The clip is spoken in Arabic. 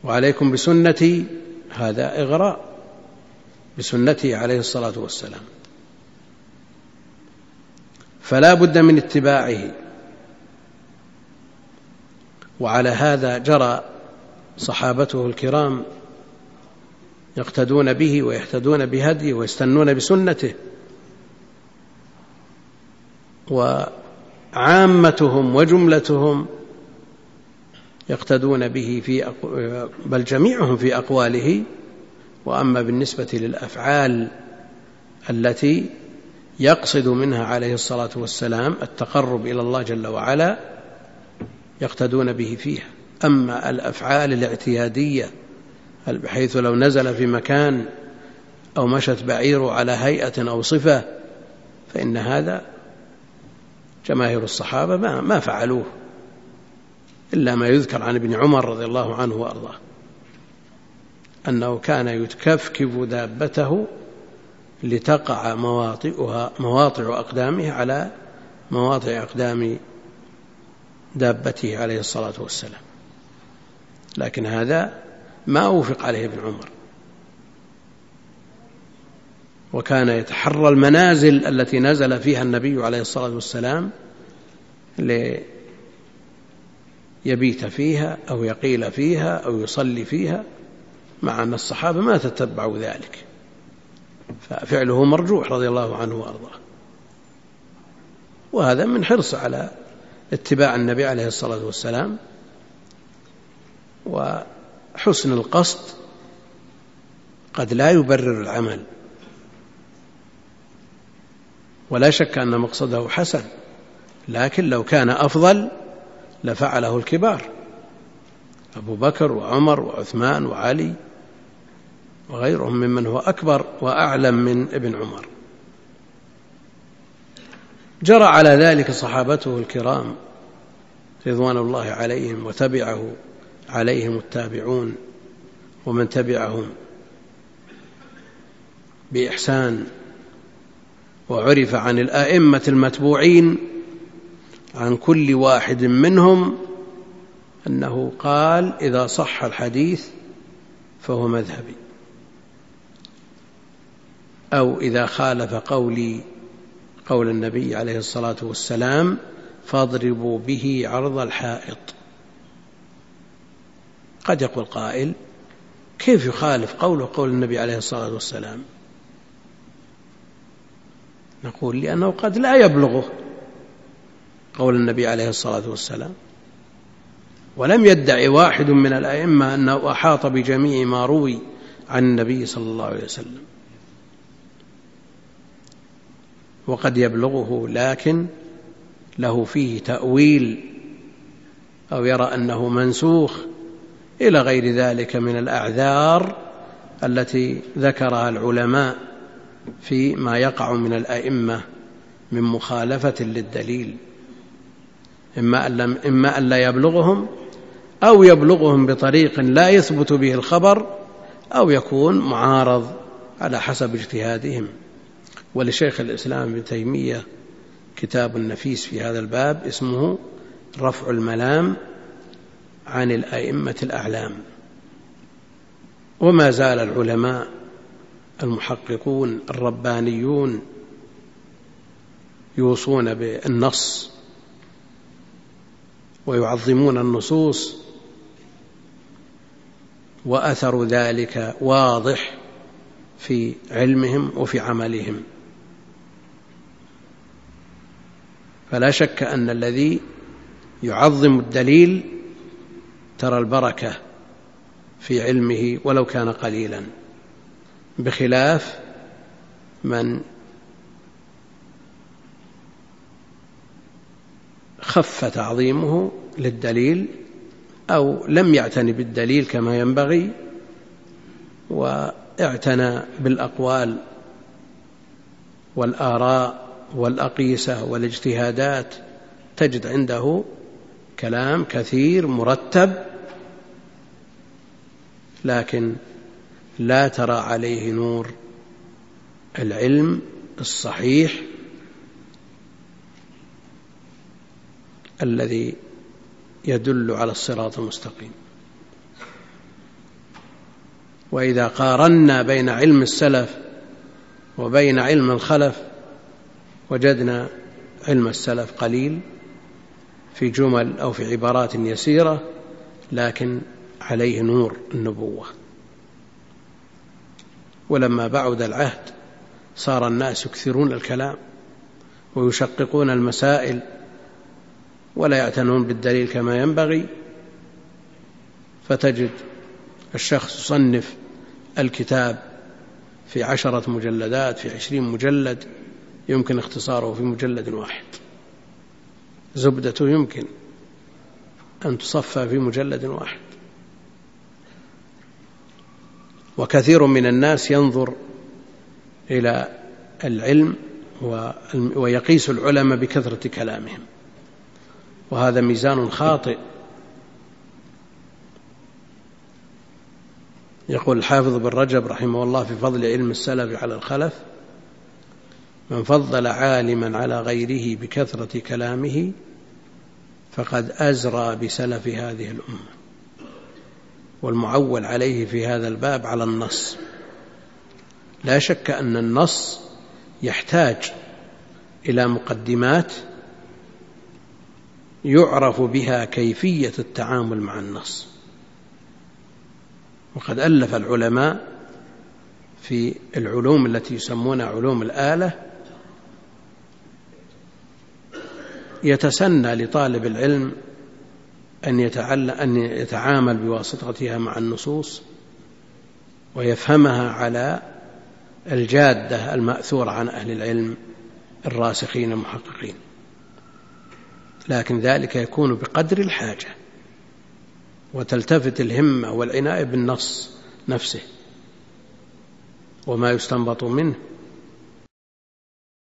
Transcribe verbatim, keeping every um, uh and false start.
وعليكم بسنتي، هذا إغراء بسنته عليه الصلاة والسلام، فلا بد من اتباعه. وعلى هذا جرى صحابته الكرام يقتدون به ويهتدون بهديه ويستنون بسنته، وعامتهم وجملتهم يقتدون به في بل جميعهم في أقواله. وأما بالنسبة للأفعال التي يقصد منها عليه الصلاة والسلام التقرب إلى الله جل وعلا يقتدون به فيها. أما الأفعال الاعتيادية بحيث لو نزل في مكان أو مشت بعيره على هيئة أو صفة فإن هذا جماهير الصحابة ما فعلوه، إلا ما يذكر عن ابن عمر رضي الله عنه وأرضاه أنه كان يتكفكف دابته لتقع مواطئها مواطع أقدامه على مواطع أقدام دابته عليه الصلاة والسلام، لكن هذا ما أوفق عليه ابن عمر. وكان يتحرى المنازل التي نزل فيها النبي عليه الصلاة والسلام ليبيت فيها أو يقيل فيها أو يصلي فيها، مع أن الصحابة ما تتبعوا ذلك، ففعله مرجوح رضي الله عنه وأرضاه. وهذا من حرص على اتباع النبي عليه الصلاة والسلام وحسن القصد قد لا يبرر العمل، ولا شك أن مقصده حسن، لكن لو كان أفضل لفعله الكبار أبو بكر وعمر وعثمان وعلي وغيرهم ممن هو أكبر وأعلم من ابن عمر. جرى على ذلك صحابته الكرام رضوان الله عليهم، وتبعه عليهم التابعون ومن تبعهم بإحسان. وعرف عن الآئمة المتبوعين عن كل واحد منهم أنه قال إذا صح الحديث فهو مذهبي، أو إذا خالف قولي قول النبي عليه الصلاة والسلام فاضربوا به عرض الحائط. قد يقول قائل كيف يخالف قوله قول النبي عليه الصلاة والسلام؟ نقول لأنه قد لا يبلغه قول النبي عليه الصلاة والسلام، ولم يدعي واحد من الأئمة أنه أحاط بجميع ما روي عن النبي صلى الله عليه وسلم، وقد يبلغه لكن له فيه تأويل أو يرى أنه منسوخ إلى غير ذلك من الأعذار التي ذكرها العلماء فيما يقع من الأئمة من مخالفة للدليل، إما أن لا يبلغهم أو يبلغهم بطريق لا يثبت به الخبر أو يكون معارض على حسب اجتهادهم. ولشيخ الإسلام ابن تيمية كتاب نفيس في هذا الباب اسمه رفع الملام عن الأئمة الأعلام. وما زال العلماء المحققون الربانيون يوصون بالنص ويعظمون النصوص، وأثر ذلك واضح في علمهم وفي عملهم. فلا شك أن الذي يعظم الدليل ترى البركة في علمه ولو كان قليلا، بخلاف من خف تعظيمه للدليل أو لم يعتني بالدليل كما ينبغي واعتنى بالأقوال والآراء والأقيسة والاجتهادات، تجد عنده كلام كثير مرتب لكن لا ترى عليه نور العلم الصحيح الذي يدل على الصراط المستقيم. وإذا قارنا بين علم السلف وبين علم الخلف وجدنا علم السلف قليل في جمل أو في عبارات يسيرة، لكن عليه نور النبوة. ولما بعد العهد صار الناس يكثرون الكلام ويشققون المسائل ولا يعتنون بالدليل كما ينبغي، فتجد الشخص يصنف الكتاب في عشرة مجلدات، في عشرين مجلد، يمكن اختصاره في مجلد واحد، زبدته يمكن أن تصفى في مجلد واحد. وكثير من الناس ينظر إلى العلم ويقيس العلماء بكثرة كلامهم، وهذا ميزان خاطئ. يقول الحافظ بن رجب رحمه الله في فضل علم السلف على الخلف: من فضل عالما على غيره بكثرة كلامه فقد أزرى بسلف هذه الأمة. والمعول عليه في هذا الباب على النص. لا شك أن النص يحتاج إلى مقدمات يعرف بها كيفية التعامل مع النص. وقد ألف العلماء في العلوم التي يسمونها علوم الآلة يتسنى لطالب العلم أن يتعلم أن يتعامل بواسطتها مع النصوص ويفهمها على الجادة المأثورة عن أهل العلم الراسخين المحققين، لكن ذلك يكون بقدر الحاجة، وتلتفت الهمة والعناية بالنص نفسه وما يستنبط منه